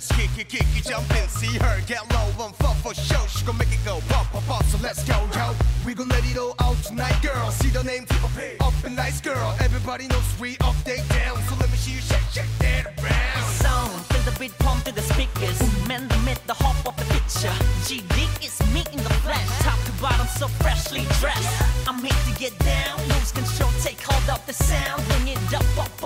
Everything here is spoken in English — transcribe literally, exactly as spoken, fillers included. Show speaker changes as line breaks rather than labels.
Let's kick it, kick it, jump in, see her get low on fuck for show. She gon' make it go pop, pop, pop. So let's go, yo. We gon' let it all out tonight, girl. See the name, up and nice girl. Everybody knows we up, they down. So let me see you shake, shake that around.
Sound, feel the beat pump through the speakers. Man, the myth, the hop of the picture. G D is me in the flesh. Top to bottom, so freshly dressed. I'm here to get down, lose control, take hold of the sound. Bring it up, up.